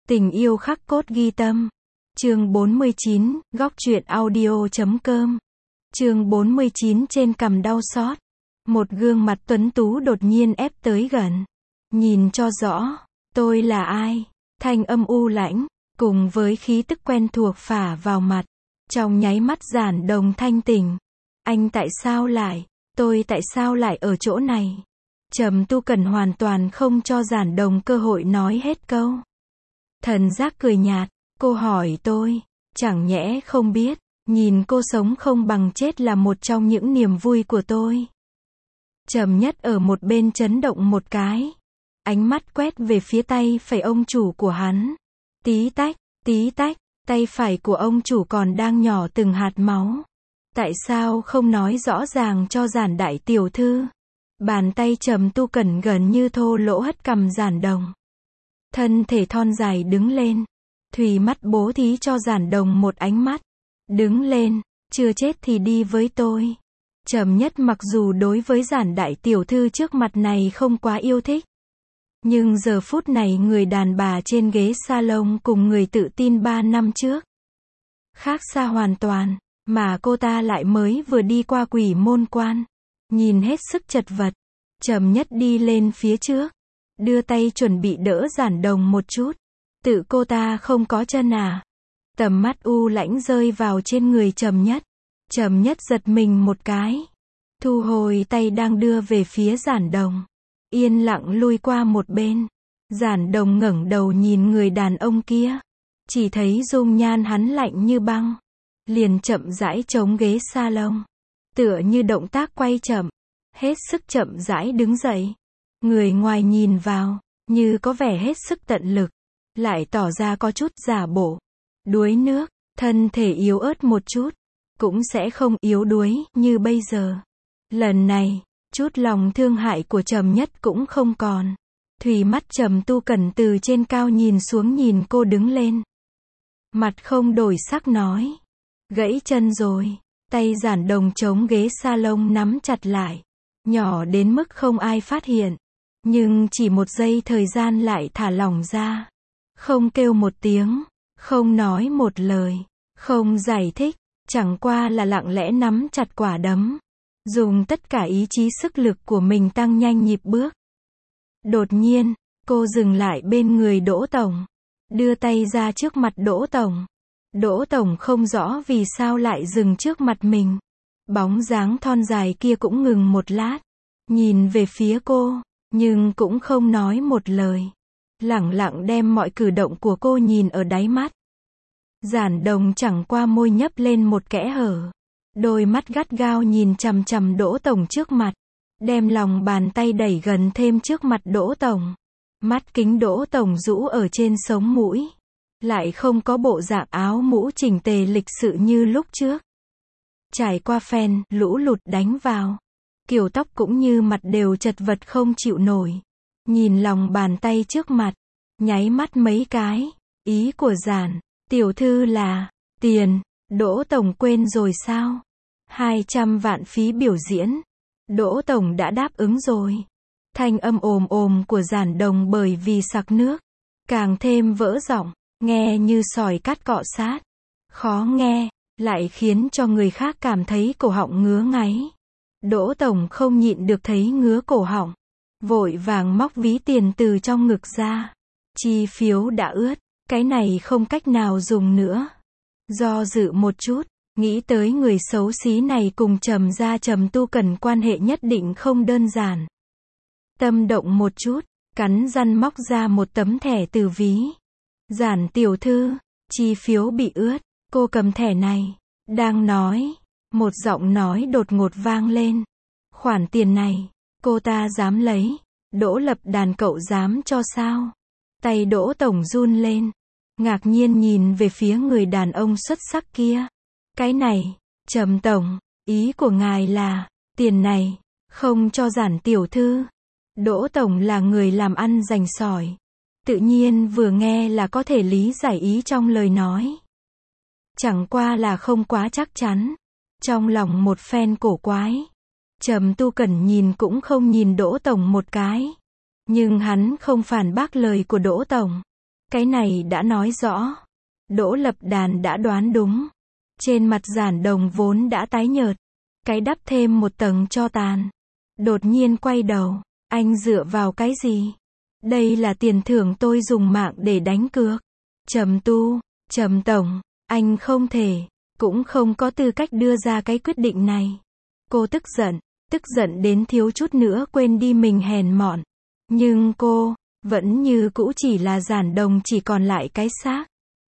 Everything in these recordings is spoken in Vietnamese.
Tình yêu khắc cốt ghi tâm. Chương 49, góc truyện audio.com. Chương 49 trên cằm đau xót. Một gương mặt tuấn tú đột nhiên ép tới gần. Nhìn cho rõ, tôi là ai? Thanh âm u lãnh, cùng với khí tức quen thuộc phả vào mặt. Trong nháy mắt Giản Đồng thanh tỉnh. Anh tại sao lại? Tôi tại sao lại ở chỗ này? Trầm Tu Cần hoàn toàn không cho Giản Đồng cơ hội nói hết câu. Thần giác cười nhạt, cô hỏi tôi, chẳng nhẽ không biết, nhìn cô sống không bằng chết là một trong những niềm vui của tôi. Trầm Nhất ở một bên chấn động một cái, ánh mắt quét về phía tay phải ông chủ của hắn. Tí tách, tay phải của ông chủ còn đang nhỏ từng hạt máu. Tại sao không nói rõ ràng cho Giản đại tiểu thư? Bàn tay Trầm Tu Cẩn gần như thô lỗ hất cằm Giản Đồng. Thân thể thon dài đứng lên. Thùy mắt bố thí cho Giản Đồng một ánh mắt. Đứng lên, chưa chết thì đi với tôi. Trầm Nhất mặc dù đối với Giản đại tiểu thư trước mặt này không quá yêu thích. Nhưng giờ phút này người đàn bà trên ghế salon cùng người tự tin 3 năm trước. Khác xa hoàn toàn, mà cô ta lại mới vừa đi qua Quỷ Môn Quan. Nhìn hết sức chật vật. Trầm Nhất đi lên phía trước. Đưa tay chuẩn bị đỡ Giản Đồng một chút. Tự cô ta không có chân à? Tầm mắt u lãnh rơi vào trên người Trầm Nhất. Trầm Nhất giật mình một cái. Thu hồi tay đang đưa về phía Giản Đồng. Yên lặng lui qua một bên. Giản Đồng ngẩng đầu nhìn người đàn ông kia. Chỉ thấy dung nhan hắn lạnh như băng. Liền chậm rãi chống ghế salon. Tựa như động tác quay chậm. Hết sức chậm rãi đứng dậy. Người ngoài nhìn vào, như có vẻ hết sức tận lực. Lại tỏ ra có chút giả bộ. Đuối nước, thân thể yếu ớt một chút. Cũng sẽ không yếu đuối như bây giờ. Lần này, chút lòng thương hại của Trầm Nhất cũng không còn. Thùy mắt Trầm Tu Cẩn từ trên cao nhìn xuống nhìn cô đứng lên. Mặt không đổi sắc nói. Gãy chân rồi. Tay Giản Đồng chống ghế salon nắm chặt lại. Nhỏ đến mức không ai phát hiện. Nhưng chỉ một giây thời gian lại thả lỏng ra. Không kêu một tiếng. Không nói một lời. Không giải thích. Chẳng qua là lặng lẽ nắm chặt quả đấm. Dùng tất cả ý chí sức lực của mình tăng nhanh nhịp bước. Đột nhiên, cô dừng lại bên người Đỗ Tổng. Đưa tay ra trước mặt Đỗ Tổng. Đỗ Tổng không rõ vì sao lại dừng trước mặt mình. Bóng dáng thon dài kia cũng ngừng một lát. Nhìn về phía cô, nhưng cũng không nói một lời. Lẳng lặng đem mọi cử động của cô nhìn ở đáy mắt. Giản Đồng chẳng qua môi nhấp lên một kẽ hở. Đôi mắt gắt gao nhìn chằm chằm Đỗ Tổng trước mặt. Đem lòng bàn tay đẩy gần thêm trước mặt Đỗ Tổng. Mắt kính Đỗ Tổng rũ ở trên sống mũi. Lại không có bộ dạng áo mũ chỉnh tề lịch sự như lúc trước. Trải qua phen, lũ lụt đánh vào. Kiểu tóc cũng như mặt đều chật vật không chịu nổi. Nhìn lòng bàn tay trước mặt. Nháy mắt mấy cái. Ý của Giản tiểu thư là tiền. Đỗ Tổng quên rồi sao? 200 vạn phí biểu diễn. Đỗ Tổng đã đáp ứng rồi. Thanh âm ồm ồm của Giản Đồng bởi vì sặc nước. Càng thêm vỡ giọng. Nghe như sỏi cát cọ sát. Khó nghe. Lại khiến cho người khác cảm thấy cổ họng ngứa ngáy. Đỗ Tổng không nhịn được thấy ngứa cổ họng. Vội vàng móc ví tiền từ trong ngực ra. Chi phiếu đã ướt. Cái này không cách nào dùng nữa. Do dự một chút. Nghĩ tới người xấu xí này cùng Trầm gia Trầm Tu Cẩn quan hệ nhất định không đơn giản. Tâm động một chút. Cắn răng móc ra một tấm thẻ từ ví. Giản tiểu thư. Chi phiếu bị ướt. Cô cầm thẻ này. Đang nói. Một giọng nói đột ngột vang lên. Khoản tiền này. Cô ta dám lấy. Đỗ Lập Đàn cậu dám cho sao? Tay Đỗ Tổng run lên. Ngạc nhiên nhìn về phía người đàn ông xuất sắc kia. Cái này. Trầm Tổng. Ý của ngài là. Tiền này. Không cho Giản tiểu thư. Đỗ Tổng là người làm ăn rành sỏi. Tự nhiên vừa nghe là có thể lý giải ý trong lời nói. Chẳng qua là không quá chắc chắn. Trong lòng một phen cổ quái. Trầm Tu Cẩn nhìn cũng không nhìn Đỗ Tổng một cái. Nhưng hắn không phản bác lời của Đỗ Tổng. Cái này đã nói rõ. Đỗ Lập Đàn đã đoán đúng. Trên mặt Giản Đồng vốn đã tái nhợt. Cái đắp thêm một tầng tro tàn. Đột nhiên quay đầu. Anh dựa vào cái gì? Đây là tiền thưởng tôi dùng mạng để đánh cược. Trầm tổng, anh không thể, cũng không có tư cách đưa ra cái quyết định này. Cô tức giận đến thiếu chút nữa quên đi mình hèn mọn. Nhưng cô, vẫn như cũ chỉ là Giản Đồng chỉ còn lại cái xác.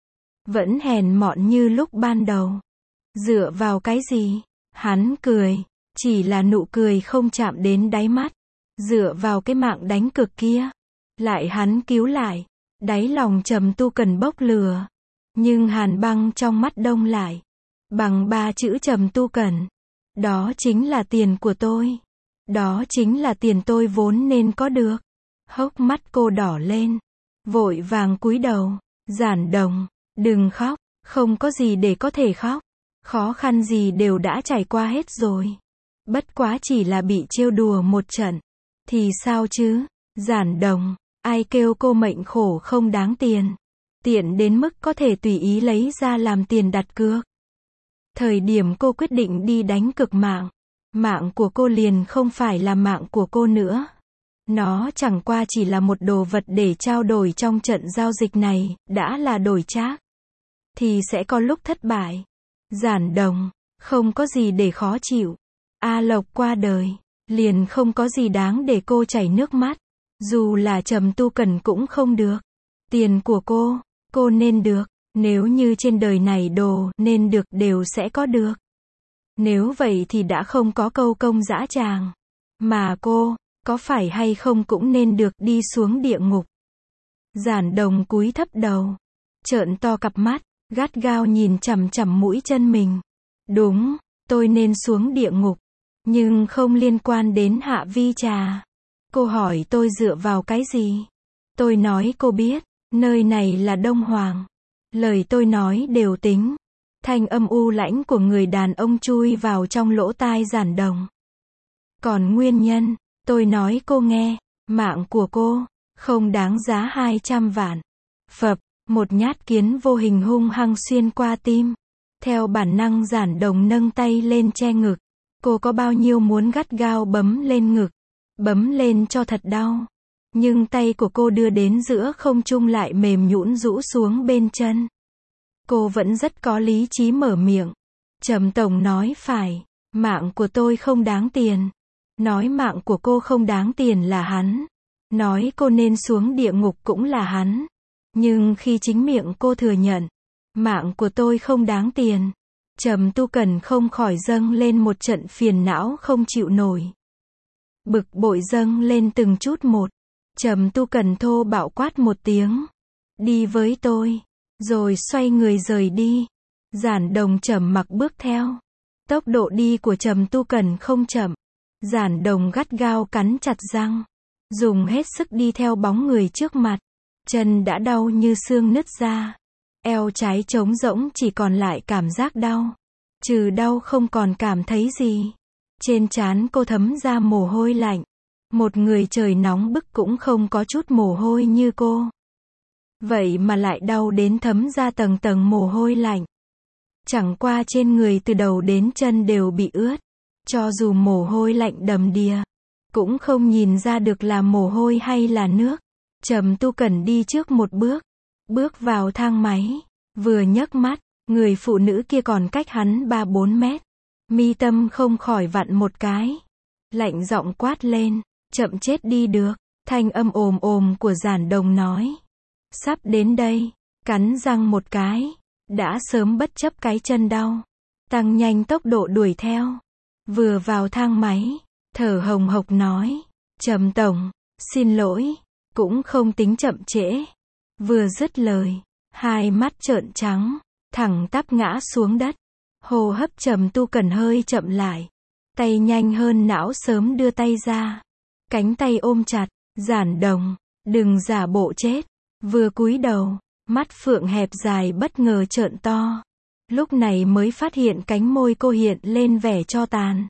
Vẫn hèn mọn như lúc ban đầu. Dựa vào cái gì? Hắn cười, chỉ là nụ cười không chạm đến đáy mắt. Dựa vào cái mạng đánh cược kia. Lại hắn cứu lại. Đáy lòng Trầm Tu Cần bốc lửa. Nhưng hàn băng trong mắt đông lại. Bằng 3 chữ Trầm Tu Cần. Đó chính là tiền của tôi. Đó chính là tiền tôi vốn nên có được. Hốc mắt cô đỏ lên. Vội vàng cúi đầu. Giản Đồng, đừng khóc. Không có gì để có thể khóc. Khó khăn gì đều đã trải qua hết rồi. Bất quá chỉ là bị trêu đùa một trận. Thì sao chứ? Giản Đồng, ai kêu cô mệnh khổ không đáng tiền. Tiện đến mức có thể tùy ý lấy ra làm tiền đặt cược. Thời điểm cô quyết định đi đánh cược mạng. Mạng của cô liền không phải là mạng của cô nữa. Nó chẳng qua chỉ là một đồ vật để trao đổi trong trận giao dịch này, đã là đổi trác. Thì sẽ có lúc thất bại. Giản Đồng, không có gì để khó chịu. A Lộc qua đời, liền không có gì đáng để cô chảy nước mắt. Dù là Trầm Tu Cần cũng không được. Tiền của cô nên được. Nếu như trên đời này đồ nên được đều sẽ có được. Nếu vậy thì đã không có câu công dã tràng. Mà cô, có phải hay không cũng nên được đi xuống địa ngục. Giản Đồng cúi thấp đầu. Trợn to cặp mắt, gắt gao nhìn chằm chằm mũi chân mình. Đúng, tôi nên xuống địa ngục. Nhưng không liên quan đến Hạ Vi Trà. Cô hỏi tôi dựa vào cái gì? Tôi nói cô biết, nơi này là Đông Hoàng. Lời tôi nói đều tính. Thanh âm u lãnh của người đàn ông chui vào trong lỗ tai Giản Đồng. Còn nguyên nhân, tôi nói cô nghe, mạng của cô, không đáng giá 200 vạn. Phập, một nhát kiến vô hình hung hăng xuyên qua tim. Theo bản năng Giản Đồng nâng tay lên che ngực. Cô có bao nhiêu muốn gắt gao bấm lên ngực. Bấm lên cho thật đau. Nhưng tay của cô đưa đến giữa không trung lại mềm nhũn rũ xuống bên chân. Cô vẫn rất có lý trí mở miệng. Trầm tổng nói phải. Mạng của tôi không đáng tiền. Nói mạng của cô không đáng tiền là hắn. Nói cô nên xuống địa ngục cũng là hắn. Nhưng khi chính miệng cô thừa nhận. Mạng của tôi không đáng tiền. Trầm Tu Cần không khỏi dâng lên một trận phiền não không chịu nổi. Bực bội dâng lên từng chút một. Trầm Tu Cần thô bạo quát một tiếng. Đi với tôi. Rồi xoay người rời đi. Giản Đồng trầm mặc bước theo. Tốc độ đi của Trầm Tu Cần không chậm. Giản Đồng gắt gao cắn chặt răng. Dùng hết sức đi theo bóng người trước mặt. Chân đã đau như xương nứt ra. Eo trái trống rỗng chỉ còn lại cảm giác đau. Trừ đau không còn cảm thấy gì. Trên trán cô thấm ra mồ hôi lạnh. Một người trời nóng bức cũng không có chút mồ hôi như cô. Vậy mà lại đau đến thấm ra tầng tầng mồ hôi lạnh. Chẳng qua trên người từ đầu đến chân đều bị ướt. Cho dù mồ hôi lạnh đầm đìa, cũng không nhìn ra được là mồ hôi hay là nước. Trầm Tu Cần đi trước một bước. Bước vào thang máy. Vừa nhấc mắt, người phụ nữ kia còn cách hắn 3-4 mét. Mi tâm không khỏi vặn một cái. Lạnh giọng quát lên. Chậm chết đi được. Thanh âm ồm ồm của Giản Đồng nói. Sắp đến đây. Cắn răng một cái. Đã sớm bất chấp cái chân đau. Tăng nhanh tốc độ đuổi theo. Vừa vào thang máy. Thở hồng hộc nói. Trầm tổng, xin lỗi. Cũng không tính chậm trễ. Vừa dứt lời. Hai mắt trợn trắng. Thẳng tắp ngã xuống đất. Hô hấp Trầm Tu Cần hơi chậm lại. Tay nhanh hơn não sớm đưa tay ra. Cánh tay ôm chặt. Giản Đồng, đừng giả bộ chết. Vừa cúi đầu, mắt phượng hẹp dài bất ngờ trợn to. Lúc này mới phát hiện cánh môi cô hiện lên vẻ tro tàn.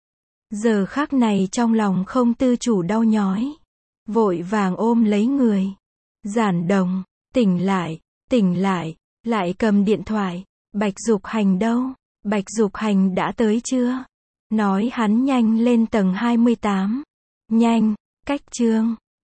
Giờ khắc này trong lòng không tự chủ đau nhói. Vội vàng ôm lấy người. Giản Đồng, tỉnh lại cầm điện thoại. Bạch Dục Hành đâu? Bạch Dục Hành đã tới chưa? Nói hắn nhanh lên tầng 28. Nhanh, cách Trương